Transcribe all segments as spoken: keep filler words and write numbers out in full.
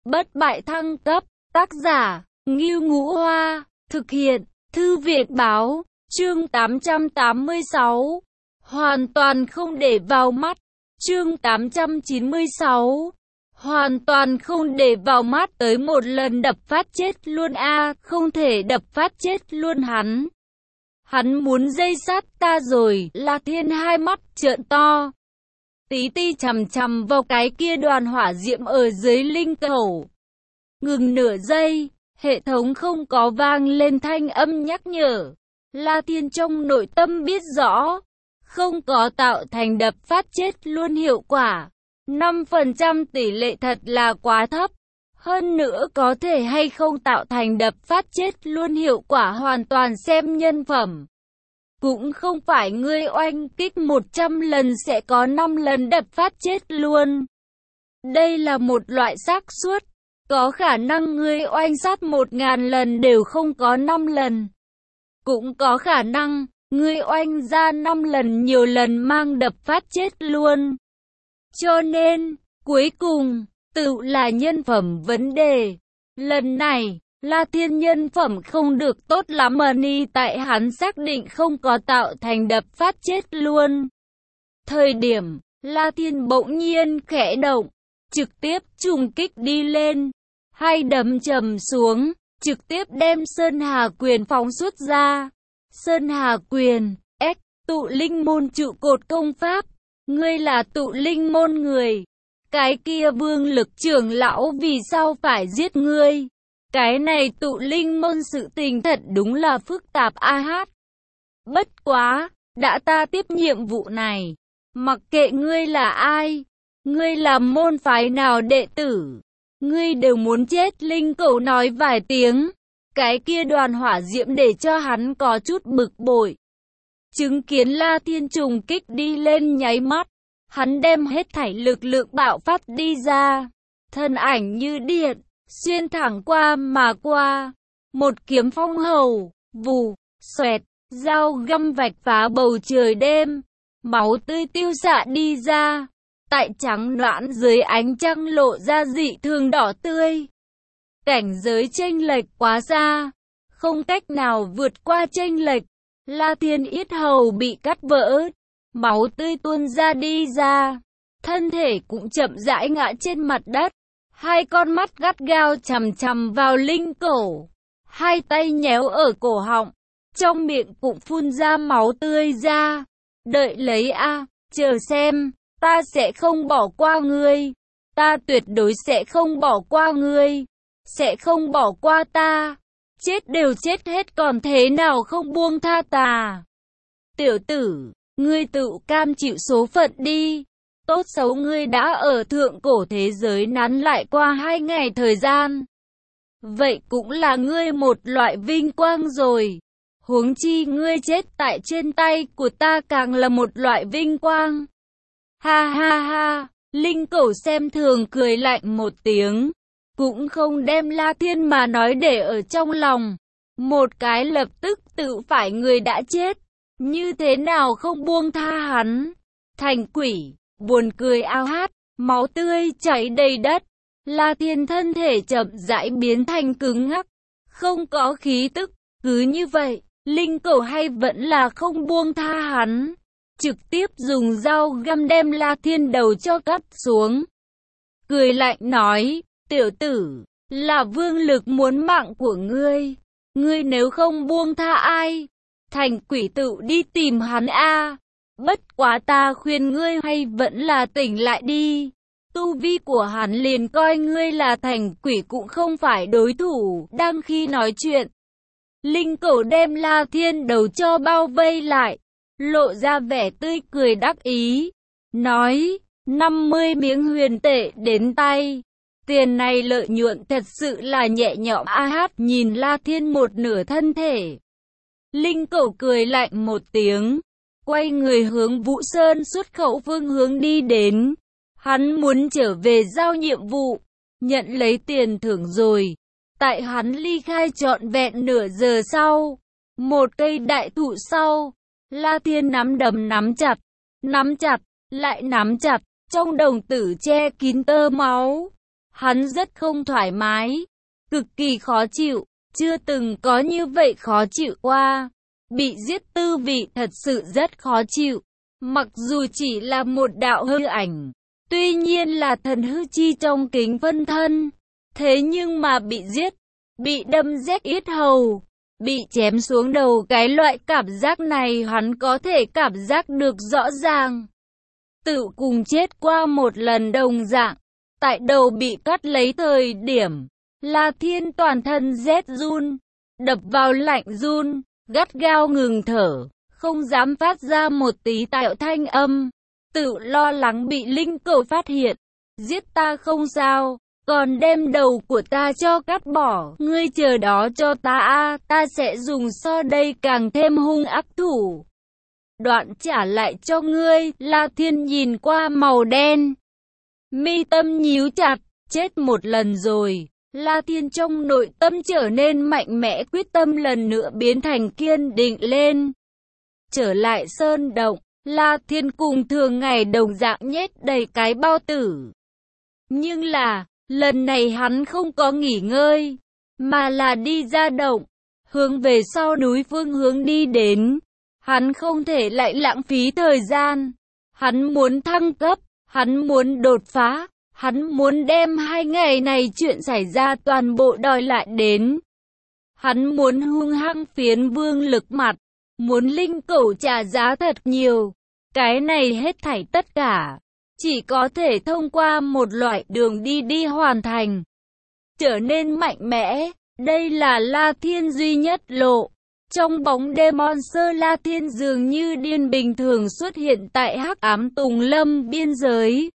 Bất bại thăng cấp, tác giả, Ngưu Ngũ Hoa, thực hiện, Thư viện Báo, chương tám trăm tám mươi sáu, hoàn toàn không để vào mắt, chương tám trăm chín mươi sáu, hoàn toàn không để vào mắt, tới một lần đập phát chết luôn a, không thể đập phát chết luôn hắn. Hắn muốn dây sát ta rồi, La Thiên hai mắt trợn to. Tí ti chằm chằm vào cái kia đoàn hỏa diệm ở dưới linh cầu. Ngừng nửa giây, hệ thống không có vang lên thanh âm nhắc nhở. La Thiên trong nội tâm biết rõ, không có tạo thành đập phát chết luôn hiệu quả. năm phần trăm tỷ lệ thật là quá thấp. Hơn nữa có thể hay không tạo thành đập phát chết luôn hiệu quả hoàn toàn xem nhân phẩm. Cũng không phải ngươi oanh kích một trăm lần sẽ có năm lần đập phát chết luôn. Đây là một loại xác suất. Có khả năng ngươi oanh sát một ngàn lần đều không có năm lần. Cũng có khả năng, ngươi oanh ra năm lần nhiều lần mang đập phát chết luôn. Cho nên, cuối cùng, tự là nhân phẩm vấn đề. Lần này, La Thiên nhân phẩm không được tốt lắm mà ni tại hắn xác định không có tạo thành đập phát chết luôn. Thời điểm, La Thiên bỗng nhiên khẽ động, trực tiếp trùng kích đi lên. Hai đấm trầm xuống, trực tiếp đem Sơn Hà Quyền phóng xuất ra. Sơn Hà Quyền, X, tụ linh môn trụ cột công pháp. Ngươi là tụ linh môn người. Cái kia Vương Lực trưởng lão vì sao phải giết ngươi? Cái này tụ linh môn sự tình thật đúng là phức tạp a hát. Bất quá, đã ta tiếp nhiệm vụ này. Mặc kệ ngươi là ai, ngươi là môn phái nào đệ tử, ngươi đều muốn chết. Linh Cẩu nói vài tiếng. Cái kia đoàn hỏa diệm để cho hắn có chút bực bội. Chứng kiến La Thiên trùng kích đi lên nháy mắt, hắn đem hết thảy lực lượng bạo phát đi ra. Thân ảnh như điện, xuyên thẳng qua mà qua. Một kiếm phong hầu, vù, xoẹt, dao găm vạch phá bầu trời đêm. Máu tươi tiêu xạ đi ra. Tại trắng noãn dưới ánh trăng lộ ra dị thường đỏ tươi. Cảnh giới chênh lệch quá xa, không cách nào vượt qua chênh lệch. La Thiên yết hầu bị cắt vỡ, máu tươi tuôn ra đi ra, thân thể cũng chậm rãi ngã trên mặt đất. Hai con mắt gắt gao chằm chằm vào Linh Cẩu, hai tay nhéo ở cổ họng, trong miệng cũng phun ra máu tươi ra. Đợi lấy a, chờ xem, ta sẽ không bỏ qua ngươi, ta tuyệt đối sẽ không bỏ qua ngươi. Sẽ không bỏ qua ta. Chết đều chết hết còn thế nào không buông tha ta. Tiểu tử, ngươi tự cam chịu số phận đi. Tốt xấu ngươi đã ở thượng cổ thế giới nán lại qua hai ngày thời gian. Vậy cũng là ngươi một loại vinh quang rồi. Huống chi ngươi chết tại trên tay của ta càng là một loại vinh quang. Ha ha ha, Linh Cẩu xem thường cười lạnh một tiếng. Cũng không đem La Thiên mà nói để ở trong lòng. Một cái lập tức tự phải người đã chết. Như thế nào không buông tha hắn. Thành quỷ, buồn cười ao hát, máu tươi chảy đầy đất. La Thiên thân thể chậm rãi biến thành cứng ngắc. Không có khí tức. Cứ như vậy, Linh Cẩu hay vẫn là không buông tha hắn. Trực tiếp dùng dao găm đem La Thiên đầu cho cắt xuống. Cười lạnh nói. Tiểu tử, là Vương Lực muốn mạng của ngươi. Ngươi nếu không buông tha ai, thành quỷ tự đi tìm hắn a. Bất quá ta khuyên ngươi hay vẫn là tỉnh lại đi. Tu vi của hắn liền coi ngươi là thành quỷ cũng không phải đối thủ. Đang khi nói chuyện, Linh Cẩu đem La Thiên đầu cho bao vây lại, lộ ra vẻ tươi cười đắc ý. Nói, năm mươi miếng huyền tệ đến tay. Tiền này lợi nhuận thật sự là nhẹ nhõm a hát. Nhìn La Thiên một nửa thân thể, Linh Cẩu cười lạnh một tiếng, quay người hướng Vũ Sơn xuất khẩu phương hướng đi đến. Hắn muốn trở về giao nhiệm vụ, nhận lấy tiền thưởng rồi. Tại hắn ly khai trọn vẹn nửa giờ sau, một cây đại thụ sau, La Thiên nắm đấm nắm chặt, nắm chặt, lại nắm chặt, trong đồng tử che kín tơ máu. Hắn rất không thoải mái, cực kỳ khó chịu, chưa từng có như vậy khó chịu qua. Bị giết tư vị thật sự rất khó chịu, mặc dù chỉ là một đạo hư ảnh, tuy nhiên là thần hư chi trong kính phân thân, thế nhưng mà bị giết, bị đâm rách yết hầu, bị chém xuống đầu, cái loại cảm giác này hắn có thể cảm giác được rõ ràng. Tự cùng chết qua một lần đồng dạng, tại đầu bị cắt lấy thời điểm, La Thiên toàn thân rét run, đập vào lạnh run, gắt gao ngừng thở, không dám phát ra một tí tạo thanh âm, tự lo lắng bị linh cẩu phát hiện. Giết ta không sao, còn đem đầu của ta cho cắt bỏ, ngươi chờ đó cho ta a, ta sẽ dùng so đây càng thêm hung ác thủ đoạn trả lại cho ngươi. La Thiên nhìn qua màu đen, mi tâm nhíu chặt, chết một lần rồi. La Thiên trong nội tâm trở nên mạnh mẽ, quyết tâm lần nữa biến thành kiên định lên. Trở lại sơn động, La Thiên cùng thường ngày đồng dạng nhét đầy cái bao tử. Nhưng là, lần này hắn không có nghỉ ngơi, mà là đi ra động, hướng về sau núi phương hướng đi đến. Hắn không thể lại lãng phí thời gian. Hắn muốn thăng cấp, hắn muốn đột phá, hắn muốn đem hai ngày này chuyện xảy ra toàn bộ đòi lại đến. Hắn muốn hung hăng phiến Vương Lực mặt, muốn linh cẩu trả giá thật nhiều. Cái này hết thảy tất cả, chỉ có thể thông qua một loại đường đi đi hoàn thành. Trở nên mạnh mẽ, đây là La Thiên duy nhất lộ. Trong bóng đêm Monster La Thiên dường như điên bình thường xuất hiện tại hắc ám Tùng Lâm biên giới.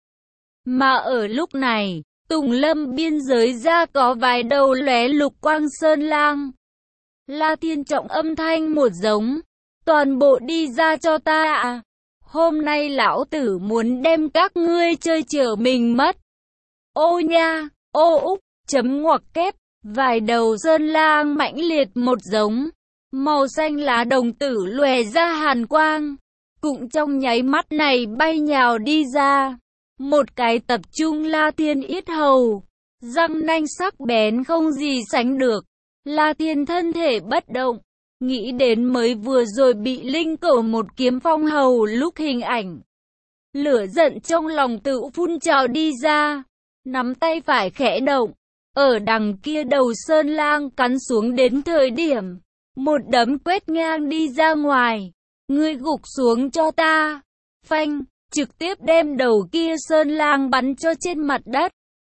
Mà ở lúc này, Tùng Lâm biên giới ra có vài đầu lóe lục quang sơn lang. La Thiên trọng âm thanh một giống, toàn bộ đi ra cho ta ạ. Hôm nay lão tử muốn đem các ngươi chơi chở mình mất. Ô nha, ô úc, chấm ngoặc kép, vài đầu sơn lang mãnh liệt một giống. Màu xanh lá đồng tử lòe ra hàn quang, cũng trong nháy mắt này bay nhào đi ra. Một cái tập trung La Thiên yết hầu, răng nanh sắc bén không gì sánh được. La Thiên thân thể bất động, nghĩ đến mới vừa rồi bị linh cẩu một kiếm phong hầu lúc hình ảnh. Lửa giận trong lòng tự phun trào đi ra, nắm tay phải khẽ động, ở đằng kia đầu sơn lang cắn xuống đến thời điểm. Một đấm quét ngang đi ra ngoài, ngươi gục xuống cho ta, phanh, trực tiếp đem đầu kia sơn lang bắn cho trên mặt đất.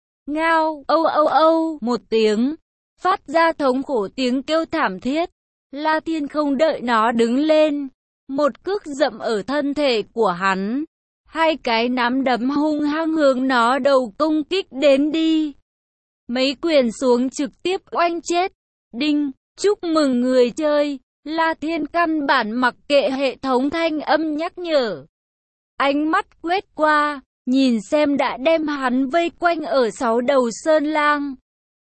Ngao, âu âu âu, một tiếng, phát ra thống khổ tiếng kêu thảm thiết. La Thiên không đợi nó đứng lên, một cước dậm ở thân thể của hắn, hai cái nắm đấm hung hăng hướng nó đầu công kích đến đi. Mấy quyền xuống trực tiếp oanh chết, đinh. Chúc mừng người chơi, La Thiên căn bản mặc kệ hệ thống thanh âm nhắc nhở. Ánh mắt quét qua, nhìn xem đã đem hắn vây quanh ở sáu đầu sơn lang.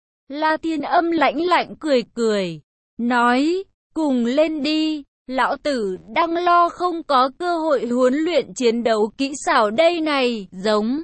La Thiên âm lãnh lạnh cười cười, nói, cùng lên đi, lão tử đang lo không có cơ hội huấn luyện chiến đấu kỹ xảo đây này, giống,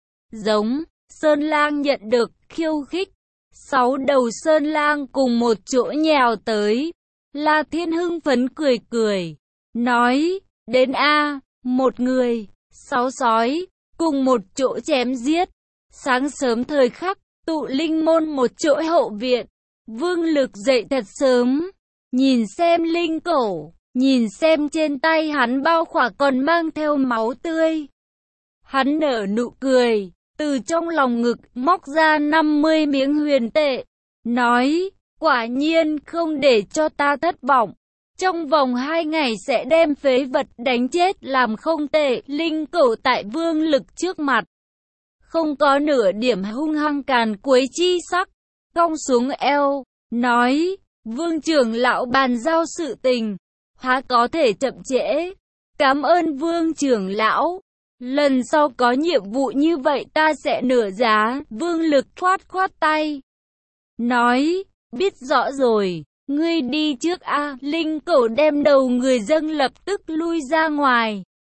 giống, sơn lang nhận được khiêu khích. Sáu đầu sơn lang cùng một chỗ nhào tới. La Thiên hưng phấn cười cười, nói, đến a, một người, sáu sói, cùng một chỗ chém giết. Sáng sớm thời khắc, tụ linh môn một chỗ hậu viện. Vương Lực dậy thật sớm, nhìn xem linh cẩu, nhìn xem trên tay hắn bao khỏa còn mang theo máu tươi. Hắn nở nụ cười. Từ trong lòng ngực móc ra năm mươi miếng huyền tệ, nói, quả nhiên không để cho ta thất vọng. Trong vòng hai ngày sẽ đem phế vật đánh chết làm không tệ. Linh cẩu tại Vương Lực trước mặt, không có nửa điểm hung hăng càn quấy chi sắc, cong xuống eo, nói, Vương trưởng lão bàn giao sự tình, há có thể chậm trễ. Cảm ơn Vương trưởng lão. Lần sau có nhiệm vụ như vậy ta sẽ nửa giá. Vương Lực khoát khoát tay, nói, biết rõ rồi, ngươi đi trước a. Linh cẩu đem đầu người dâng lập tức lui ra ngoài.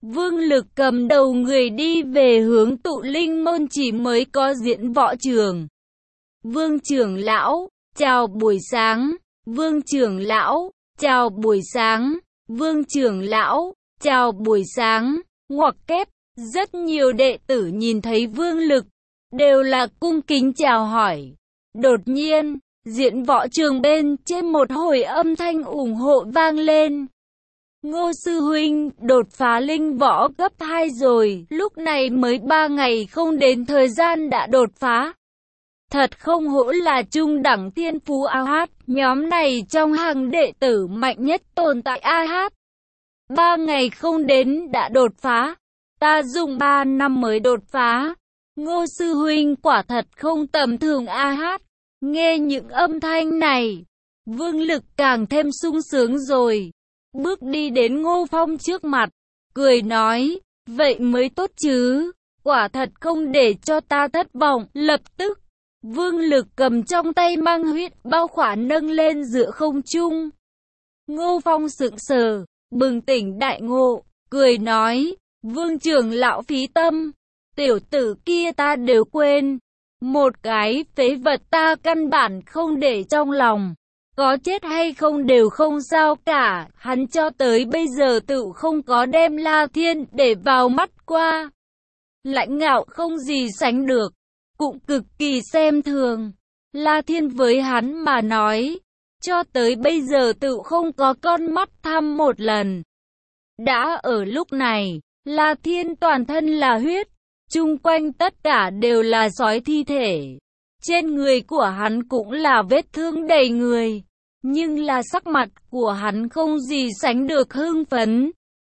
Vương Lực cầm đầu người đi về hướng Tụ Linh môn chỉ mới có Diễn Võ Trường. Vương trưởng lão, chào buổi sáng. Vương trưởng lão, chào buổi sáng. Vương trưởng lão, chào buổi sáng. Ngoặc kép, rất nhiều đệ tử nhìn thấy Vương Lực, đều là cung kính chào hỏi. Đột nhiên, Diễn Võ Trường bên trên một hồi âm thanh ủng hộ vang lên. Ngô sư huynh, đột phá linh võ cấp hai rồi, lúc này mới ba ngày không đến thời gian đã đột phá. Thật không hổ là trung đẳng thiên phú a hát, nhóm này trong hàng đệ tử mạnh nhất tồn tại a hát. Ba ngày không đến đã đột phá, ta dùng ba năm mới đột phá. Ngô sư huynh quả thật không tầm thường a hát. Nghe những âm thanh này, Vương Lực càng thêm sung sướng rồi. Bước đi đến Ngô Phong trước mặt, cười nói, vậy mới tốt chứ, quả thật không để cho ta thất vọng. Lập tức, Vương Lực cầm trong tay mang huyết bao khỏa nâng lên giữa không trung. Ngô Phong sững sờ, bừng tỉnh đại ngộ, cười nói, Vương trưởng lão phí tâm, tiểu tử kia ta đều quên. Một cái phế vật ta căn bản không để trong lòng. Có chết hay không đều không sao cả, hắn cho tới bây giờ tự không có đem La Thiên để vào mắt qua. Lãnh ngạo không gì sánh được, cũng cực kỳ xem thường. La Thiên với hắn mà nói, cho tới bây giờ tự không có con mắt thăm một lần. Đã ở lúc này, La Thiên toàn thân là huyết, chung quanh tất cả đều là sói thi thể. Trên người của hắn cũng là vết thương đầy người, nhưng là sắc mặt của hắn không gì sánh được hưng phấn.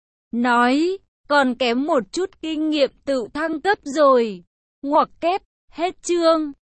Nói, còn kém một chút kinh nghiệm tự thăng cấp rồi. Ngoặc kép, hết chương.